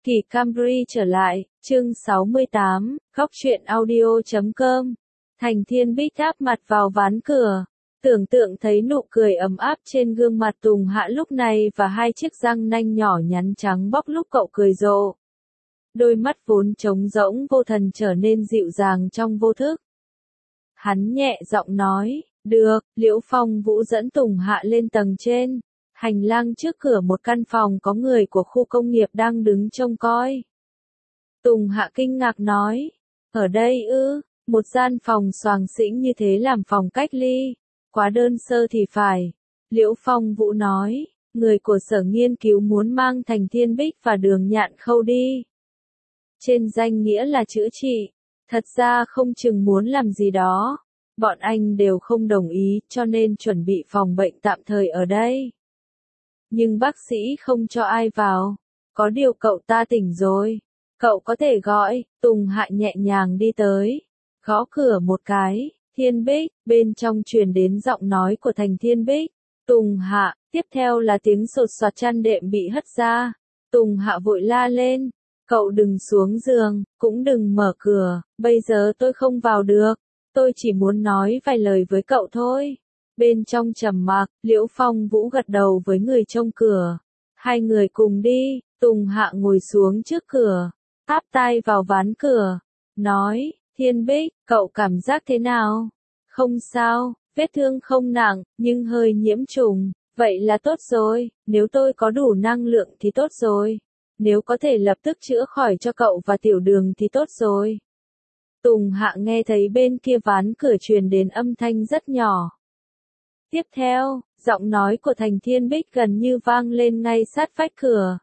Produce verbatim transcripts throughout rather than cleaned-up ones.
Kỳ Camry trở lại, chương sáu mươi tám, góc truyện audio chấm com. Thành Thiên Bích áp mặt vào ván cửa, tưởng tượng thấy nụ cười ấm áp trên gương mặt Tùng Hạ lúc này và hai chiếc răng nanh nhỏ nhắn trắng bóc lúc cậu cười rộ. Đôi mắt vốn trống rỗng vô thần trở nên dịu dàng trong vô thức. Hắn nhẹ giọng nói, được, Liễu Phong Vũ dẫn Tùng Hạ lên tầng trên. Hành lang trước cửa một căn phòng có người của khu công nghiệp đang đứng trông coi. Tùng Hạ kinh ngạc nói, ở đây ư, một gian phòng xoàng xĩnh như thế làm phòng cách ly, quá đơn sơ thì phải. Liễu Phong Vũ nói, người của sở nghiên cứu muốn mang Thành Thiên Bích và Đường Nhạn Khâu đi. Trên danh nghĩa là chữa trị, thật ra không chừng muốn làm gì đó. Bọn anh đều không đồng ý cho nên chuẩn bị phòng bệnh tạm thời ở đây. Nhưng bác sĩ không cho ai vào. Có điều cậu ta tỉnh rồi. Cậu có thể gọi. Tùng Hạ nhẹ nhàng đi tới. Gõ cửa một cái. Thiên Bích. Bên trong truyền đến giọng nói của Thành Thiên Bích. Tùng Hạ. Tiếp theo là tiếng sột soạt chăn đệm bị hất ra. Tùng Hạ vội la lên. Cậu đừng xuống giường. Cũng đừng mở cửa. Bây giờ tôi không vào được. Tôi chỉ muốn nói vài lời với cậu thôi. Bên trong trầm mặc, Liễu Phong Vũ gật đầu với người trông cửa. Hai người cùng đi. Tùng Hạ ngồi xuống trước cửa, áp tai vào ván cửa, nói, Thiên Bích, cậu cảm giác thế nào? Không sao, vết thương không nặng, nhưng hơi nhiễm trùng. Vậy là tốt rồi, nếu tôi có đủ năng lượng thì tốt rồi. Nếu có thể lập tức chữa khỏi cho cậu và Tiểu Đường thì tốt rồi. Tùng Hạ nghe thấy bên kia ván cửa truyền đến âm thanh rất nhỏ. Tiếp theo, giọng nói của Thành Thiên Bích gần như vang lên ngay sát vách cửa.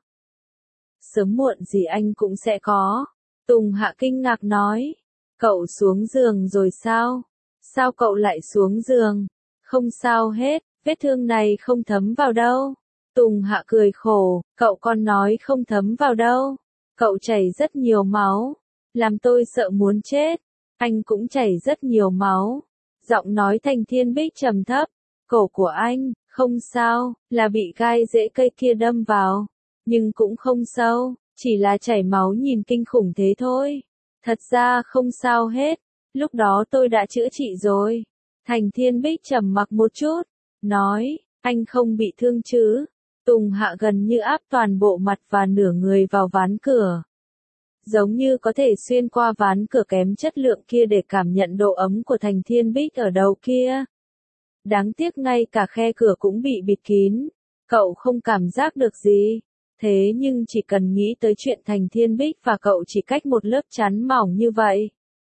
Sớm muộn gì anh cũng sẽ có. Tùng Hạ kinh ngạc nói. Cậu xuống giường rồi sao? Sao cậu lại xuống giường? Không sao hết, vết thương này không thấm vào đâu. Tùng Hạ cười khổ, cậu còn nói không thấm vào đâu. Cậu chảy rất nhiều máu. Làm tôi sợ muốn chết. Anh cũng chảy rất nhiều máu. Giọng nói Thành Thiên Bích trầm thấp. Cổ của anh, không sao, là bị gai rễ cây kia đâm vào. Nhưng cũng không sâu, chỉ là chảy máu nhìn kinh khủng thế thôi. Thật ra không sao hết, lúc đó tôi đã chữa trị rồi. Thành Thiên Bích trầm mặc một chút, nói, anh không bị thương chứ. Tùng Hạ gần như áp toàn bộ mặt và nửa người vào ván cửa. Giống như có thể xuyên qua ván cửa kém chất lượng kia để cảm nhận độ ấm của Thành Thiên Bích ở đầu kia. Đáng tiếc ngay cả khe cửa cũng bị bịt kín. Cậu không cảm giác được gì. Thế nhưng chỉ cần nghĩ tới chuyện Thành Thiên Bích và cậu chỉ cách một lớp chắn mỏng như vậy.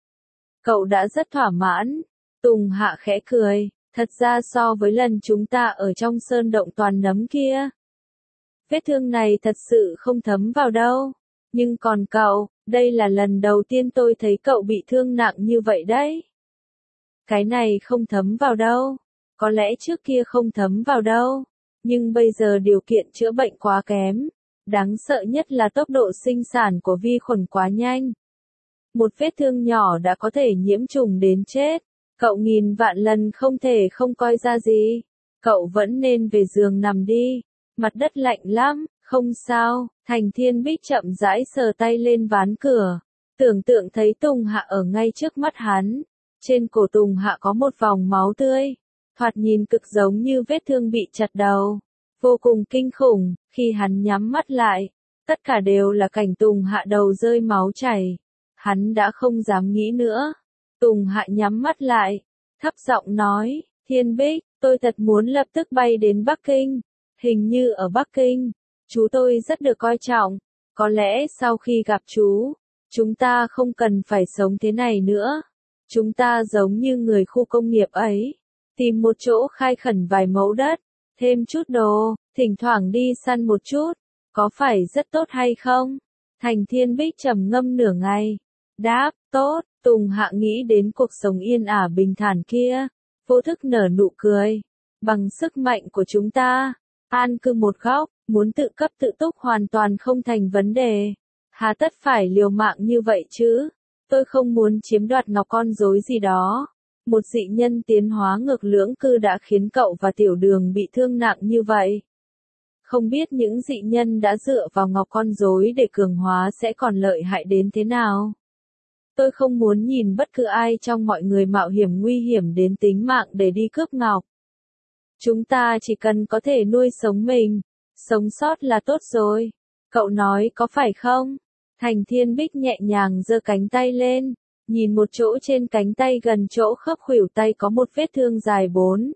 Cậu đã rất thỏa mãn. Tùng Hạ khẽ cười. Thật ra so với lần chúng ta ở trong sơn động toàn nấm kia. Vết thương này thật sự không thấm vào đâu. Nhưng còn cậu, đây là lần đầu tiên tôi thấy cậu bị thương nặng như vậy đấy. Cái này không thấm vào đâu. Có lẽ trước kia không thấm vào đâu. Nhưng bây giờ điều kiện chữa bệnh quá kém. Đáng sợ nhất là tốc độ sinh sản của vi khuẩn quá nhanh. Một vết thương nhỏ đã có thể nhiễm trùng đến chết. Cậu nghìn vạn lần không thể không coi ra gì. Cậu vẫn nên về giường nằm đi. Mặt đất lạnh lắm, không sao. Thành Thiên Bích chậm rãi sờ tay lên ván cửa. Tưởng tượng thấy Tùng Hạ ở ngay trước mắt hắn. Trên cổ Tùng Hạ có một vòng máu tươi. Thoạt nhìn cực giống như vết thương bị chặt đầu. Vô cùng kinh khủng, khi hắn nhắm mắt lại, tất cả đều là cảnh Tùng Hạ đầu rơi máu chảy. Hắn đã không dám nghĩ nữa. Tùng Hạ nhắm mắt lại, thấp giọng nói, Thiên Bích, tôi thật muốn lập tức bay đến Bắc Kinh. Hình như ở Bắc Kinh, chú tôi rất được coi trọng. Có lẽ sau khi gặp chú, chúng ta không cần phải sống thế này nữa. Chúng ta giống như người khu công nghiệp ấy. Tìm một chỗ khai khẩn vài mẫu đất, thêm chút đồ, thỉnh thoảng đi săn một chút, có phải rất tốt hay không? Thành Thiên Bích trầm ngâm nửa ngày, đáp, tốt. Tùng Hạ nghĩ đến cuộc sống yên ả bình thản kia, vô thức nở nụ cười. Bằng sức mạnh của chúng ta, an cư một góc, muốn tự cấp tự túc hoàn toàn không thành vấn đề. Hà tất phải liều mạng như vậy chứ? Tôi không muốn chiếm đoạt ngọc con rối gì đó. Một dị nhân tiến hóa ngược lưỡng cư đã khiến cậu và Tiểu Đường bị thương nặng như vậy. Không biết những dị nhân đã dựa vào ngọc con rối để cường hóa sẽ còn lợi hại đến thế nào. Tôi không muốn nhìn bất cứ ai trong mọi người mạo hiểm nguy hiểm đến tính mạng để đi cướp ngọc. Chúng ta chỉ cần có thể nuôi sống mình, sống sót là tốt rồi. Cậu nói có phải không? Thành Thiên Bích nhẹ nhàng giơ cánh tay lên, nhìn một chỗ trên cánh tay gần chỗ khớp khuỷu tay có một vết thương dài bốn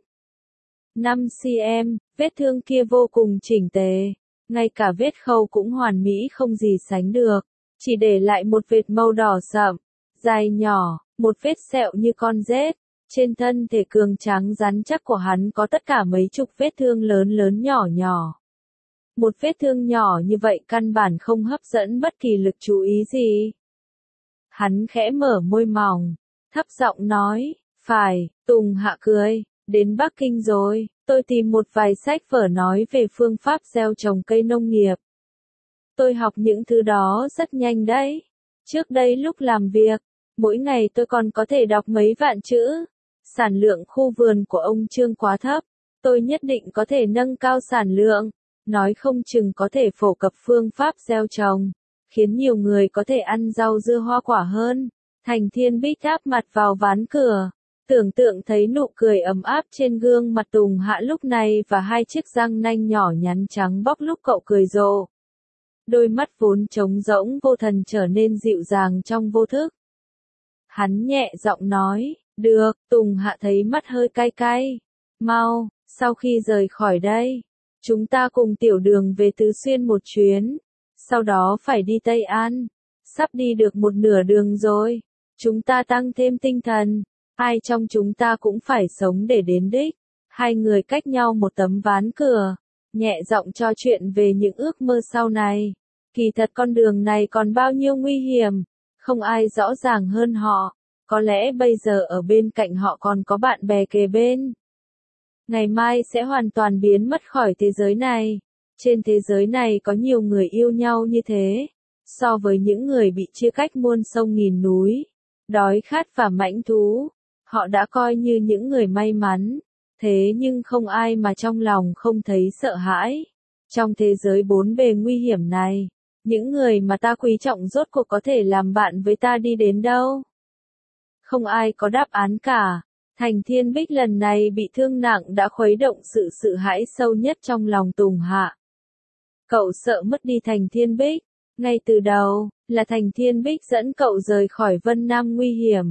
năm xăng-ti-mét, vết thương kia vô cùng chỉnh tề, ngay cả vết khâu cũng hoàn mỹ không gì sánh được, chỉ để lại một vệt màu đỏ sậm, dài nhỏ, một vết sẹo như con rết. Trên thân thể cường tráng rắn chắc của hắn có tất cả mấy chục vết thương lớn lớn nhỏ nhỏ. Một vết thương nhỏ như vậy căn bản không hấp dẫn bất kỳ lực chú ý gì. Hắn khẽ mở môi mỏng, thấp giọng nói, phải, Tùng Hạ cười, đến Bắc Kinh rồi, tôi tìm một vài sách vở nói về phương pháp gieo trồng cây nông nghiệp. Tôi học những thứ đó rất nhanh đấy. Trước đây lúc làm việc, mỗi ngày tôi còn có thể đọc mấy vạn chữ. Sản lượng khu vườn của ông Trương quá thấp, tôi nhất định có thể nâng cao sản lượng, nói không chừng có thể phổ cập phương pháp gieo trồng, khiến nhiều người có thể ăn rau dưa hoa quả hơn. Thành Thiên Bích áp mặt vào ván cửa, tưởng tượng thấy nụ cười ấm áp trên gương mặt Tùng Hạ lúc này và hai chiếc răng nanh nhỏ nhắn trắng bóc lúc cậu cười rộ. Đôi mắt vốn trống rỗng vô thần trở nên dịu dàng trong vô thức. Hắn nhẹ giọng nói, được, Tùng Hạ thấy mắt hơi cay cay. Mau, sau khi rời khỏi đây, chúng ta cùng Tiểu Đường về Tứ Xuyên một chuyến, sau đó phải đi Tây An. Sắp đi được một nửa đường rồi, chúng ta tăng thêm tinh thần, ai trong chúng ta cũng phải sống để đến đích. Hai người cách nhau một tấm ván cửa, nhẹ giọng trò chuyện về những ước mơ sau này. Kỳ thật con đường này còn bao nhiêu nguy hiểm, không ai rõ ràng hơn họ. Có lẽ bây giờ ở bên cạnh họ còn có bạn bè kề bên. Ngày mai sẽ hoàn toàn biến mất khỏi thế giới này. Trên thế giới này có nhiều người yêu nhau như thế. So với những người bị chia cách muôn sông nghìn núi, đói khát và mãnh thú, họ đã coi như những người may mắn. Thế nhưng không ai mà trong lòng không thấy sợ hãi. Trong thế giới bốn bề nguy hiểm này, những người mà ta quý trọng rốt cuộc có thể làm bạn với ta đi đến đâu? Không ai có đáp án cả. Thành Thiên Bích lần này bị thương nặng đã khuấy động sự sợ hãi sâu nhất trong lòng Tùng Hạ. Cậu sợ mất đi Thành Thiên Bích. Ngay từ đầu, là Thành Thiên Bích dẫn cậu rời khỏi Vân Nam nguy hiểm.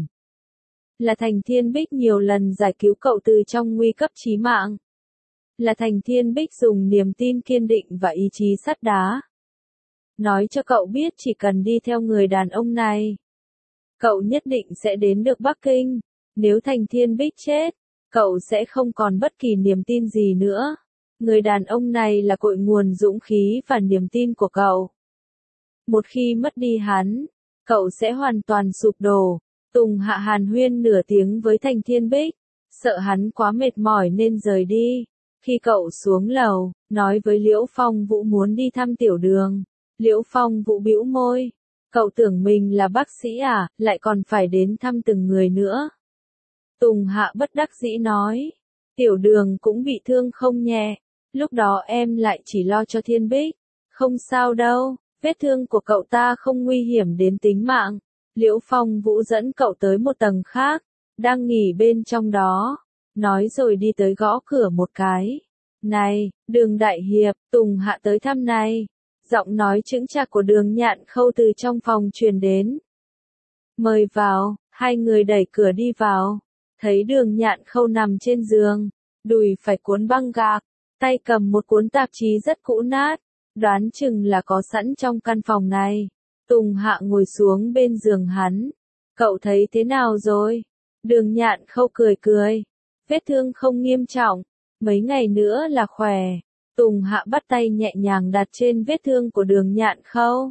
Là Thành Thiên Bích nhiều lần giải cứu cậu từ trong nguy cấp chí mạng. Là Thành Thiên Bích dùng niềm tin kiên định và ý chí sắt đá. Nói cho cậu biết chỉ cần đi theo người đàn ông này, cậu nhất định sẽ đến được Bắc Kinh. Nếu Thành Thiên Bích chết, cậu sẽ không còn bất kỳ niềm tin gì nữa. Người đàn ông này là cội nguồn dũng khí và niềm tin của cậu. Một khi mất đi hắn, cậu sẽ hoàn toàn sụp đổ. Tùng Hạ hàn huyên nửa tiếng với Thành Thiên Bích, sợ hắn quá mệt mỏi nên rời đi. Khi cậu xuống lầu, nói với Liễu Phong Vũ muốn đi thăm Tiểu Đường. Liễu Phong Vũ bĩu môi. Cậu tưởng mình là bác sĩ à, lại còn phải đến thăm từng người nữa. Tùng Hạ bất đắc dĩ nói. Tiểu Đường cũng bị thương không nhẹ. Lúc đó em lại chỉ lo cho Thiên Bích. Không sao đâu, vết thương của cậu ta không nguy hiểm đến tính mạng. Liễu Phong Vũ dẫn cậu tới một tầng khác, đang nghỉ bên trong đó. Nói rồi đi tới gõ cửa một cái. Này, Đường đại hiệp, Tùng Hạ tới thăm này. Giọng nói chững chạc của Đường Nhạn Khâu từ trong phòng truyền đến. Mời vào, hai người đẩy cửa đi vào. Thấy Đường Nhạn Khâu nằm trên giường, đùi phải cuốn băng gạc, tay cầm một cuốn tạp chí rất cũ nát, đoán chừng là có sẵn trong căn phòng này. Tùng Hạ ngồi xuống bên giường hắn. Cậu thấy thế nào rồi? Đường Nhạn Khâu cười cười. Vết thương không nghiêm trọng, mấy ngày nữa là khỏe. Tùng Hạ bắt tay nhẹ nhàng đặt trên vết thương của Đường Nhạn Khâu.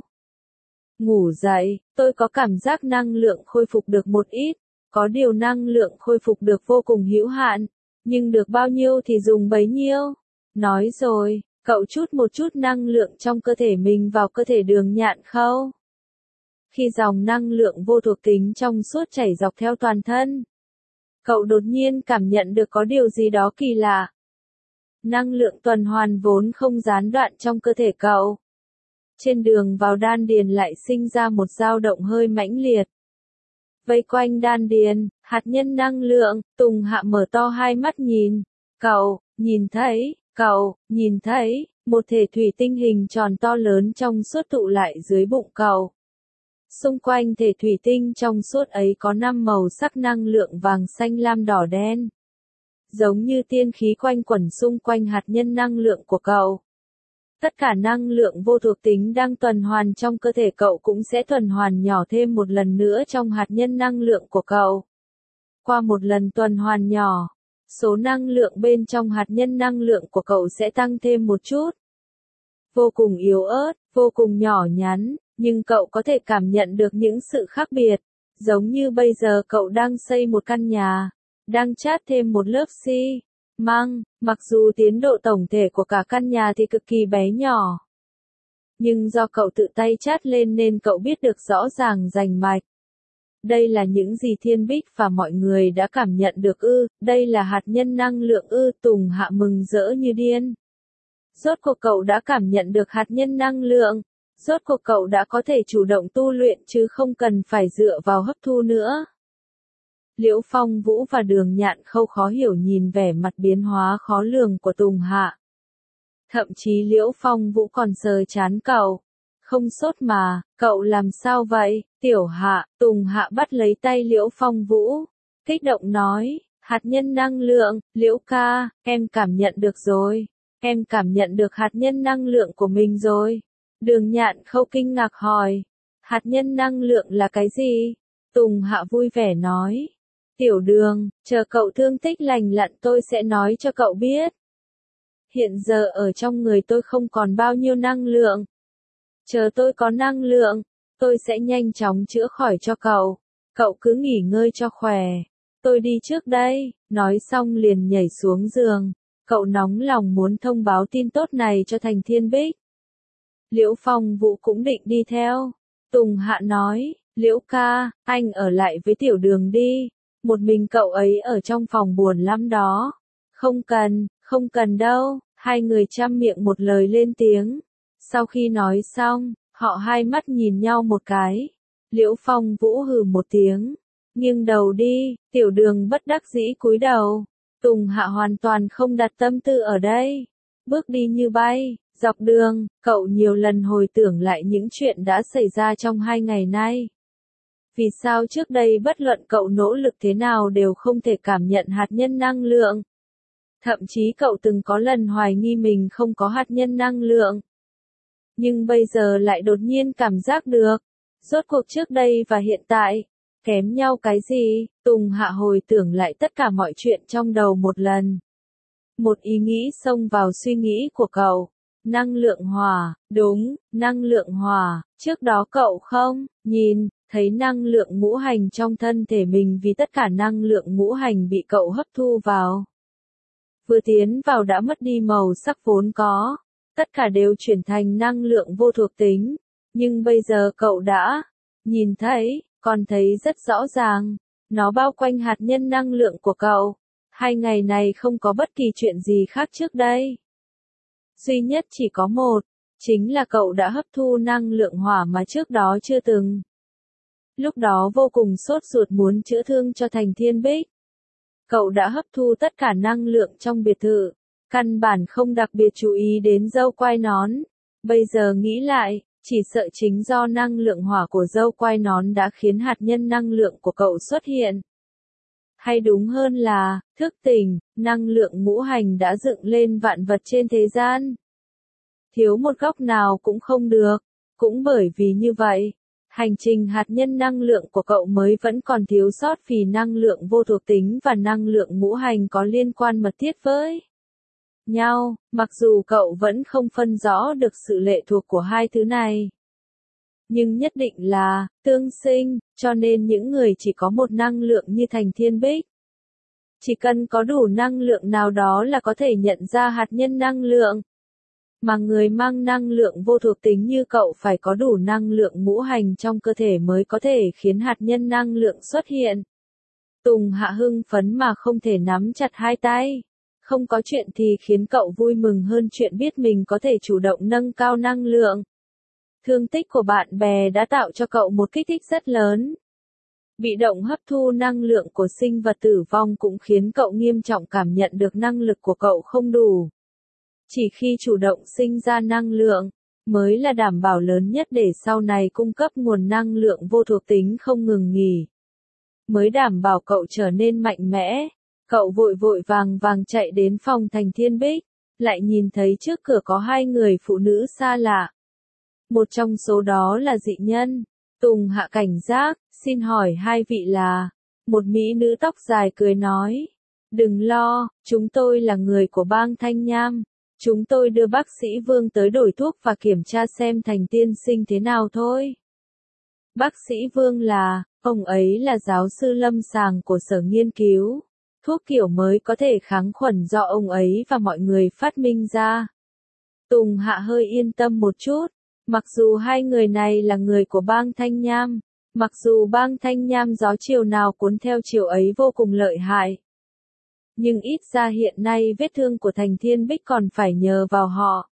Ngủ dậy, tôi có cảm giác năng lượng khôi phục được một ít, có điều năng lượng khôi phục được vô cùng hữu hạn, nhưng được bao nhiêu thì dùng bấy nhiêu. Nói rồi, cậu chút một chút năng lượng trong cơ thể mình vào cơ thể Đường Nhạn Khâu. Khi dòng năng lượng vô thuộc tính trong suốt chảy dọc theo toàn thân, cậu đột nhiên cảm nhận được có điều gì đó kỳ lạ. Năng lượng tuần hoàn vốn không gián đoạn trong cơ thể cậu. Trên đường vào đan điền lại sinh ra một dao động hơi mãnh liệt. Vây quanh đan điền, hạt nhân năng lượng, Tùng Hạ mở to hai mắt nhìn. Cậu, nhìn thấy, cậu, nhìn thấy, một thể thủy tinh hình tròn to lớn trong suốt tụ lại dưới bụng cậu. Xung quanh thể thủy tinh trong suốt ấy có năm màu sắc năng lượng vàng xanh lam đỏ đen. Giống như tiên khí quanh quẩn xung quanh hạt nhân năng lượng của cậu. Tất cả năng lượng vô thuộc tính đang tuần hoàn trong cơ thể cậu cũng sẽ tuần hoàn nhỏ thêm một lần nữa trong hạt nhân năng lượng của cậu. Qua một lần tuần hoàn nhỏ, số năng lượng bên trong hạt nhân năng lượng của cậu sẽ tăng thêm một chút. Vô cùng yếu ớt, vô cùng nhỏ nhắn, nhưng cậu có thể cảm nhận được những sự khác biệt. Giống như bây giờ cậu đang xây một căn nhà, đang chát thêm một lớp xi măng, mặc dù tiến độ tổng thể của cả căn nhà thì cực kỳ bé nhỏ. Nhưng do cậu tự tay chát lên nên cậu biết được rõ ràng rành mạch. Đây là những gì Thiên Bích và mọi người đã cảm nhận được ư, đây là hạt nhân năng lượng ư, Tùng Hạ mừng rỡ như điên. Rốt cuộc cậu đã cảm nhận được hạt nhân năng lượng, rốt cuộc cậu đã có thể chủ động tu luyện chứ không cần phải dựa vào hấp thu nữa. Liễu Phong Vũ và Đường Nhạn Khâu khó hiểu nhìn vẻ mặt biến hóa khó lường của Tùng Hạ. Thậm chí Liễu Phong Vũ còn sờ chán cậu. Không sốt mà, cậu làm sao vậy, Tiểu Hạ, Tùng Hạ bắt lấy tay Liễu Phong Vũ. Kích động nói, hạt nhân năng lượng, Liễu ca, em cảm nhận được rồi. Em cảm nhận được hạt nhân năng lượng của mình rồi. Đường Nhạn Khâu kinh ngạc hỏi. Hạt nhân năng lượng là cái gì? Tùng Hạ vui vẻ nói. Tiểu Đường, chờ cậu thương tích lành lặn tôi sẽ nói cho cậu biết. Hiện giờ ở trong người tôi không còn bao nhiêu năng lượng. Chờ tôi có năng lượng, tôi sẽ nhanh chóng chữa khỏi cho cậu. Cậu cứ nghỉ ngơi cho khỏe. Tôi đi trước đây, nói xong liền nhảy xuống giường. Cậu nóng lòng muốn thông báo tin tốt này cho Thành Thiên Bích. Liễu Phong Vũ cũng định đi theo. Tùng Hạ nói, Liễu ca, anh ở lại với Tiểu Đường đi. Một mình cậu ấy ở trong phòng buồn lắm đó. Không cần, không cần đâu. Hai người chăm miệng một lời lên tiếng. Sau khi nói xong, họ hai mắt nhìn nhau một cái. Liễu Phong Vũ hừ một tiếng. Nghiêng đầu đi, Tiểu Đường bất đắc dĩ cúi đầu. Tùng Hạ hoàn toàn không đặt tâm tư ở đây. Bước đi như bay, dọc đường, cậu nhiều lần hồi tưởng lại những chuyện đã xảy ra trong hai ngày nay. Vì sao trước đây bất luận cậu nỗ lực thế nào đều không thể cảm nhận hạt nhân năng lượng? Thậm chí cậu từng có lần hoài nghi mình không có hạt nhân năng lượng. Nhưng bây giờ lại đột nhiên cảm giác được. Rốt cuộc trước đây và hiện tại, kém nhau cái gì? Tùng Hạ hồi tưởng lại tất cả mọi chuyện trong đầu một lần. Một ý nghĩ xông vào suy nghĩ của cậu. Năng lượng hỏa, đúng, năng lượng hỏa, trước đó cậu không, nhìn, thấy năng lượng ngũ hành trong thân thể mình vì tất cả năng lượng ngũ hành bị cậu hấp thu vào. Vừa tiến vào đã mất đi màu sắc vốn có, tất cả đều chuyển thành năng lượng vô thuộc tính, nhưng bây giờ cậu đã nhìn thấy, còn thấy rất rõ ràng, nó bao quanh hạt nhân năng lượng của cậu. Hai ngày này không có bất kỳ chuyện gì khác trước đây. Duy nhất chỉ có một, chính là cậu đã hấp thu năng lượng hỏa mà trước đó chưa từng. Lúc đó vô cùng sốt ruột muốn chữa thương cho Thành Thiên Bích. Cậu đã hấp thu tất cả năng lượng trong biệt thự, căn bản không đặc biệt chú ý đến dâu quai nón. Bây giờ nghĩ lại, chỉ sợ chính do năng lượng hỏa của dâu quai nón đã khiến hạt nhân năng lượng của cậu xuất hiện. Hay đúng hơn là, thức tỉnh, năng lượng ngũ hành đã dựng lên vạn vật trên thế gian. Thiếu một góc nào cũng không được, cũng bởi vì như vậy, hành trình hạt nhân năng lượng của cậu mới vẫn còn thiếu sót vì năng lượng vô thuộc tính và năng lượng ngũ hành có liên quan mật thiết với nhau, mặc dù cậu vẫn không phân rõ được sự lệ thuộc của hai thứ này. Nhưng nhất định là, tương sinh, cho nên những người chỉ có một năng lượng như Thành Thiên Bích. Chỉ cần có đủ năng lượng nào đó là có thể nhận ra hạt nhân năng lượng. Mà người mang năng lượng vô thuộc tính như cậu phải có đủ năng lượng ngũ hành trong cơ thể mới có thể khiến hạt nhân năng lượng xuất hiện. Tùng Hạ hưng phấn mà không thể nắm chặt hai tay. Không có chuyện thì khiến cậu vui mừng hơn chuyện biết mình có thể chủ động nâng cao năng lượng. Thương tích của bạn bè đã tạo cho cậu một kích thích rất lớn. Bị động hấp thu năng lượng của sinh vật tử vong cũng khiến cậu nghiêm trọng cảm nhận được năng lực của cậu không đủ. Chỉ khi chủ động sinh ra năng lượng, mới là đảm bảo lớn nhất để sau này cung cấp nguồn năng lượng vô thuộc tính không ngừng nghỉ. Mới đảm bảo cậu trở nên mạnh mẽ. Cậu vội vội vàng vàng chạy đến phòng Thành Thiên Bích, lại nhìn thấy trước cửa có hai người phụ nữ xa lạ. Một trong số đó là dị nhân. Tùng Hạ cảnh giác, xin hỏi hai vị là. Một mỹ nữ tóc dài cười nói. Đừng lo, chúng tôi là người của bang Thanh Nham. Chúng tôi đưa bác sĩ Vương tới đổi thuốc và kiểm tra xem Thành tiên sinh thế nào thôi. Bác sĩ Vương là, ông ấy là giáo sư lâm sàng của sở nghiên cứu. Thuốc kiểu mới có thể kháng khuẩn do ông ấy và mọi người phát minh ra. Tùng Hạ hơi yên tâm một chút. Mặc dù hai người này là người của bang Thanh Nham, mặc dù bang Thanh Nham gió chiều nào cuốn theo chiều ấy vô cùng lợi hại. Nhưng ít ra hiện nay vết thương của Thành Thiên Bích còn phải nhờ vào họ.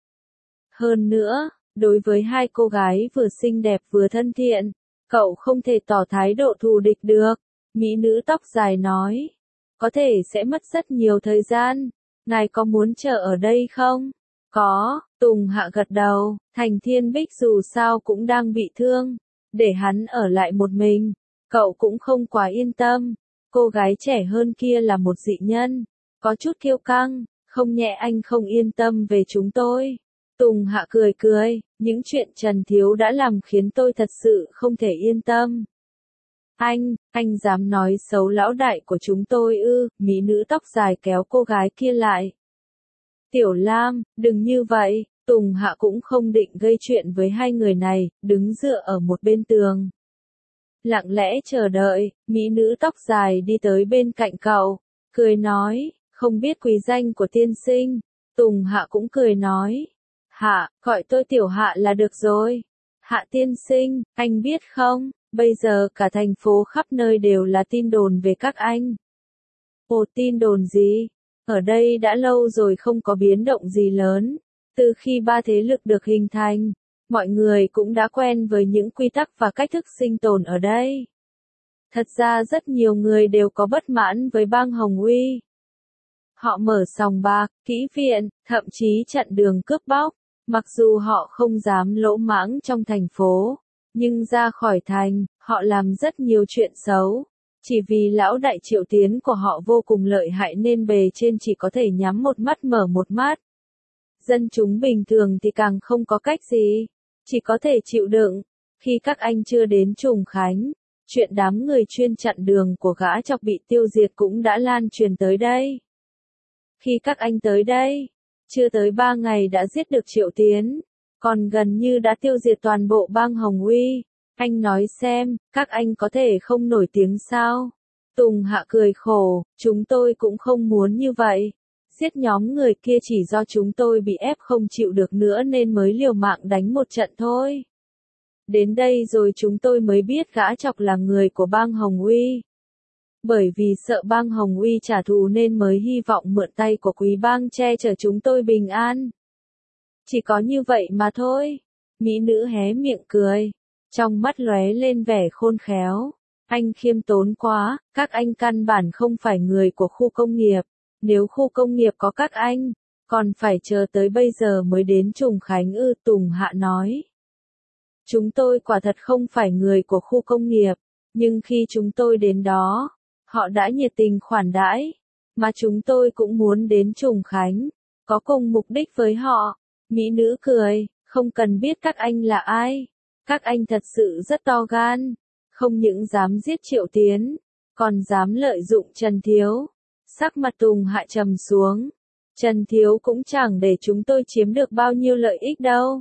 Hơn nữa, đối với hai cô gái vừa xinh đẹp vừa thân thiện, cậu không thể tỏ thái độ thù địch được. Mỹ nữ tóc dài nói. Có thể sẽ mất rất nhiều thời gian. Ngài có muốn chờ ở đây không? Có, Tùng Hạ gật đầu. Thành Thiên Bích dù sao cũng đang bị thương. Để hắn ở lại một mình, cậu cũng không quá yên tâm. Cô gái trẻ hơn kia là một dị nhân. Có chút kiêu căng, không nhẹ anh không yên tâm về chúng tôi. Tùng Hạ cười cười, những chuyện Trần Thiếu đã làm khiến tôi thật sự không thể yên tâm. Anh, anh dám nói xấu lão đại của chúng tôi ư? Mỹ nữ tóc dài kéo cô gái kia lại. Tiểu Lam, đừng như vậy. Tùng Hạ cũng không định gây chuyện với hai người này, đứng dựa ở một bên tường. Lặng lẽ chờ đợi, mỹ nữ tóc dài đi tới bên cạnh cậu, cười nói, không biết quý danh của tiên sinh. Tùng Hạ cũng cười nói, Hạ, gọi tôi Tiểu Hạ là được rồi. Hạ tiên sinh, anh biết không, bây giờ cả thành phố khắp nơi đều là tin đồn về các anh. Ồ, tin đồn gì? Ở đây đã lâu rồi không có biến động gì lớn. Từ khi ba thế lực được hình thành, mọi người cũng đã quen với những quy tắc và cách thức sinh tồn ở đây. Thật ra rất nhiều người đều có bất mãn với bang Hồng Uy. Họ mở sòng bạc, kỹ viện, thậm chí chặn đường cướp bóc. Mặc dù họ không dám lỗ mãng trong thành phố, nhưng ra khỏi thành, họ làm rất nhiều chuyện xấu. Chỉ vì lão đại Triệu Tiến của họ vô cùng lợi hại nên bề trên chỉ có thể nhắm một mắt mở một mắt. Dân chúng bình thường thì càng không có cách gì, chỉ có thể chịu đựng. Khi các anh chưa đến Trùng Khánh, chuyện đám người chuyên chặn đường của gã chọc bị tiêu diệt cũng đã lan truyền tới đây. Khi các anh tới đây, chưa tới ba ngày đã giết được Triệu Tiến, còn gần như đã tiêu diệt toàn bộ bang Hồng Uy. Anh nói xem, các anh có thể không nổi tiếng sao? Tùng Hạ cười khổ, chúng tôi cũng không muốn như vậy. Giết nhóm người kia chỉ do chúng tôi bị ép không chịu được nữa nên mới liều mạng đánh một trận thôi. Đến đây rồi chúng tôi mới biết gã chọc là người của bang Hồng Uy. Bởi vì sợ bang Hồng Uy trả thù nên mới hy vọng mượn tay của quý bang che chở chúng tôi bình an. Chỉ có như vậy mà thôi. Mỹ nữ hé miệng cười, trong mắt lóe lên vẻ khôn khéo. Anh khiêm tốn quá, các anh căn bản không phải người của khu công nghiệp. Nếu khu công nghiệp có các anh, còn phải chờ tới bây giờ mới đến Trùng Khánh ư? Tùng Hạ nói. Chúng tôi quả thật không phải người của khu công nghiệp, nhưng khi chúng tôi đến đó, họ đã nhiệt tình khoản đãi, mà chúng tôi cũng muốn đến Trùng Khánh, có cùng mục đích với họ. Mỹ nữ cười, không cần biết các anh là ai, các anh thật sự rất to gan, không những dám giết Triệu Tiến, còn dám lợi dụng Trần Thiếu. Sắc mặt Tùng Hạ trầm xuống, Trần Thiếu cũng chẳng để chúng tôi chiếm được bao nhiêu lợi ích đâu.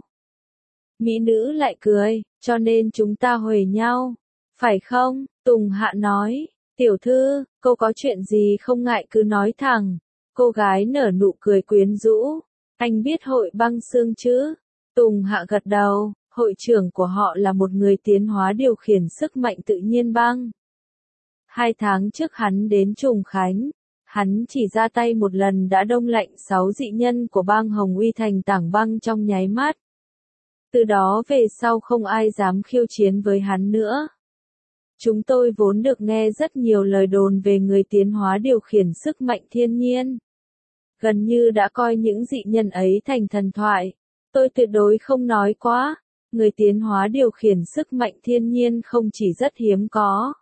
Mỹ nữ lại cười, cho nên chúng ta huề nhau, phải không? Tùng Hạ nói, tiểu thư, cô có chuyện gì không ngại cứ nói thẳng. Cô gái nở nụ cười quyến rũ, anh biết hội băng xương chứ? Tùng Hạ gật đầu, hội trưởng của họ là một người tiến hóa điều khiển sức mạnh tự nhiên băng. Hai tháng trước hắn đến Trùng Khánh, Hắn chỉ ra tay một lần đã đông lạnh sáu dị nhân của bang Hồng Uy thành tảng băng trong nháy mắt. Từ đó về sau không ai dám khiêu chiến với hắn nữa. Chúng tôi vốn được nghe rất nhiều lời đồn về người tiến hóa điều khiển sức mạnh thiên nhiên. Gần như đã coi những dị nhân ấy thành thần thoại. Tôi tuyệt đối không nói quá. Người tiến hóa điều khiển sức mạnh thiên nhiên không chỉ rất hiếm có.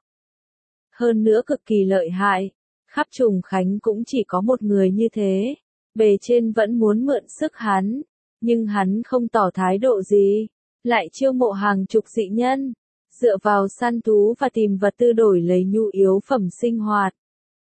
Hơn nữa cực kỳ lợi hại. Khắp Trùng Khánh cũng chỉ có một người như thế. Bề trên vẫn muốn mượn sức hắn. Nhưng hắn không tỏ thái độ gì. Lại chiêu mộ hàng chục dị nhân. Dựa vào săn thú và tìm vật tư đổi lấy nhu yếu phẩm sinh hoạt.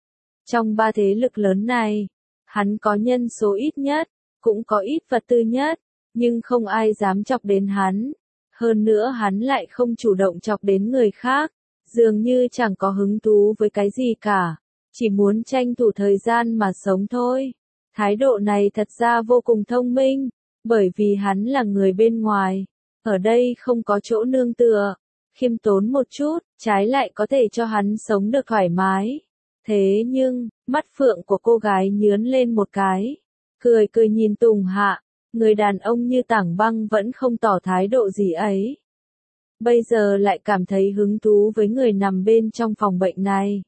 Trong ba thế lực lớn này, hắn có nhân số ít nhất, cũng có ít vật tư nhất, nhưng không ai dám chọc đến hắn. Hơn nữa hắn lại không chủ động chọc đến người khác, dường như chẳng có hứng thú với cái gì cả, chỉ muốn tranh thủ thời gian mà sống thôi. Thái độ này thật ra vô cùng thông minh, bởi vì hắn là người bên ngoài, ở đây không có chỗ nương tựa. Khiêm tốn một chút, trái lại có thể cho hắn sống được thoải mái. Thế nhưng, mắt phượng của cô gái nhướn lên một cái. Cười cười nhìn Tùng Hạ, người đàn ông như tảng băng vẫn không tỏ thái độ gì ấy. Bây giờ lại cảm thấy hứng thú với người nằm bên trong phòng bệnh này.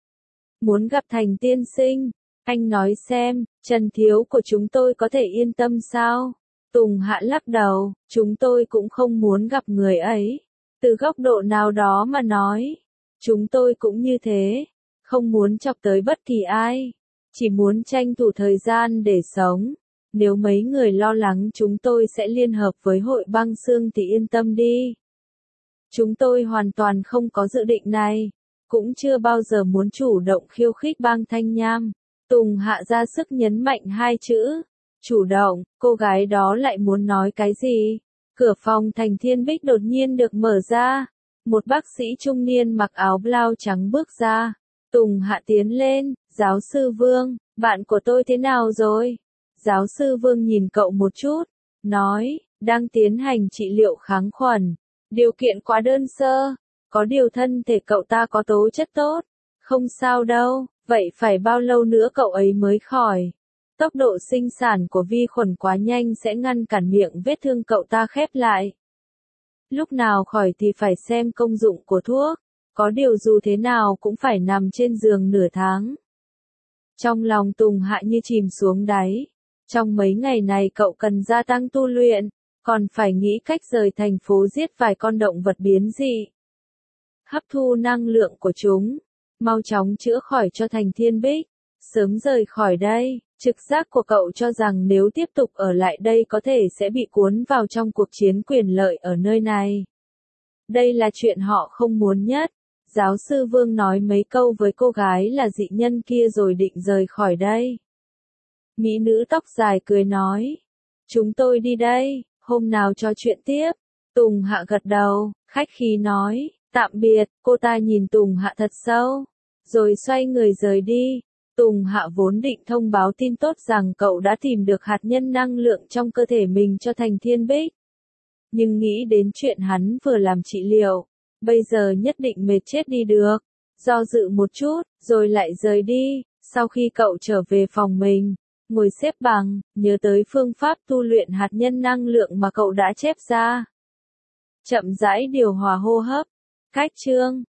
Muốn gặp Thành tiên sinh, anh nói xem, Trần Thiếu của chúng tôi có thể yên tâm sao? Tùng Hạ lắc đầu, chúng tôi cũng không muốn gặp người ấy. Từ góc độ nào đó mà nói, chúng tôi cũng như thế, không muốn chọc tới bất kỳ ai, chỉ muốn tranh thủ thời gian để sống. Nếu mấy người lo lắng chúng tôi sẽ liên hợp với hội băng xương thì yên tâm đi. Chúng tôi hoàn toàn không có dự định này, cũng chưa bao giờ muốn chủ động khiêu khích bang Thanh Nham. Tùng Hạ ra sức nhấn mạnh hai chữ, chủ động, cô gái đó lại muốn nói cái gì? Cửa phòng Thành Thiên Bích đột nhiên được mở ra. Một bác sĩ trung niên mặc áo blau trắng bước ra. Tùng Hạ tiến lên, giáo sư Vương, bạn của tôi thế nào rồi? Giáo sư Vương nhìn cậu một chút, nói, đang tiến hành trị liệu kháng khuẩn. Điều kiện quá đơn sơ, có điều thân thể cậu ta có tố chất tốt. Không sao đâu, vậy phải bao lâu nữa cậu ấy mới khỏi? Tốc độ sinh sản của vi khuẩn quá nhanh sẽ ngăn cản miệng vết thương cậu ta khép lại. Lúc nào khỏi thì phải xem công dụng của thuốc, có điều dù thế nào cũng phải nằm trên giường nửa tháng. Trong lòng Tùng Hạ như chìm xuống đáy. Trong mấy ngày này cậu cần gia tăng tu luyện, còn phải nghĩ cách rời thành phố giết vài con động vật biến dị. Hấp thu năng lượng của chúng, mau chóng chữa khỏi cho Thành Thiên Bích, sớm rời khỏi đây. Trực giác của cậu cho rằng nếu tiếp tục ở lại đây có thể sẽ bị cuốn vào trong cuộc chiến quyền lợi ở nơi này. Đây là chuyện họ không muốn nhất. Giáo sư Vương nói mấy câu với cô gái là dị nhân kia rồi định rời khỏi đây. Mỹ nữ tóc dài cười nói, chúng tôi đi đây, hôm nào trò chuyện tiếp. Tùng Hạ gật đầu, khách khí nói, tạm biệt. Cô ta nhìn Tùng Hạ thật sâu, rồi xoay người rời đi. Tùng Hạ vốn định thông báo tin tốt rằng cậu đã tìm được hạt nhân năng lượng trong cơ thể mình cho Thành Thiên Bích. Nhưng nghĩ đến chuyện hắn vừa làm trị liệu, bây giờ nhất định mệt chết đi được. Do dự một chút, rồi lại rời đi. Sau khi cậu trở về phòng mình, ngồi xếp bằng, nhớ tới phương pháp tu luyện hạt nhân năng lượng mà cậu đã chép ra. Chậm rãi điều hòa hô hấp. Cách chương